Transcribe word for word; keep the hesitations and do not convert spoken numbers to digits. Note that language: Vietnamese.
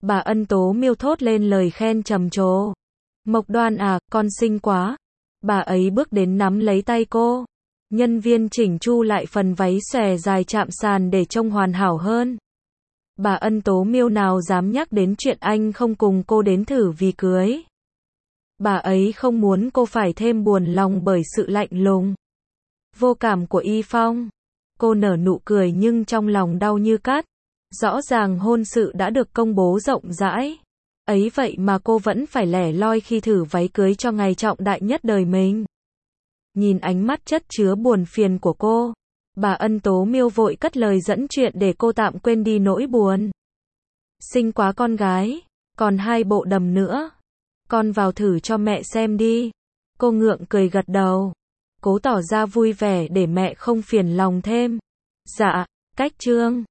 Bà Ân Tố Miêu thốt lên lời khen trầm trồ. Mộc Đoan à, con xinh quá. Bà ấy bước đến nắm lấy tay cô. Nhân viên chỉnh chu lại phần váy xòe dài chạm sàn để trông hoàn hảo hơn. Bà Ân Tố Miêu nào dám nhắc đến chuyện anh không cùng cô đến thử vì cưới. Bà ấy không muốn cô phải thêm buồn lòng bởi sự lạnh lùng, vô cảm của Y Phong. Cô nở nụ cười nhưng trong lòng đau như cắt. Rõ ràng hôn sự đã được công bố rộng rãi. Ấy vậy mà cô vẫn phải lẻ loi khi thử váy cưới cho ngày trọng đại nhất đời mình. Nhìn ánh mắt chất chứa buồn phiền của cô, bà Ân Tố Miêu vội cất lời dẫn chuyện để cô tạm quên đi nỗi buồn. Xinh quá con gái, còn hai bộ đầm nữa. Con vào thử cho mẹ xem đi. Cô ngượng cười gật đầu, cố tỏ ra vui vẻ để mẹ không phiền lòng thêm. Dạ, cách trương.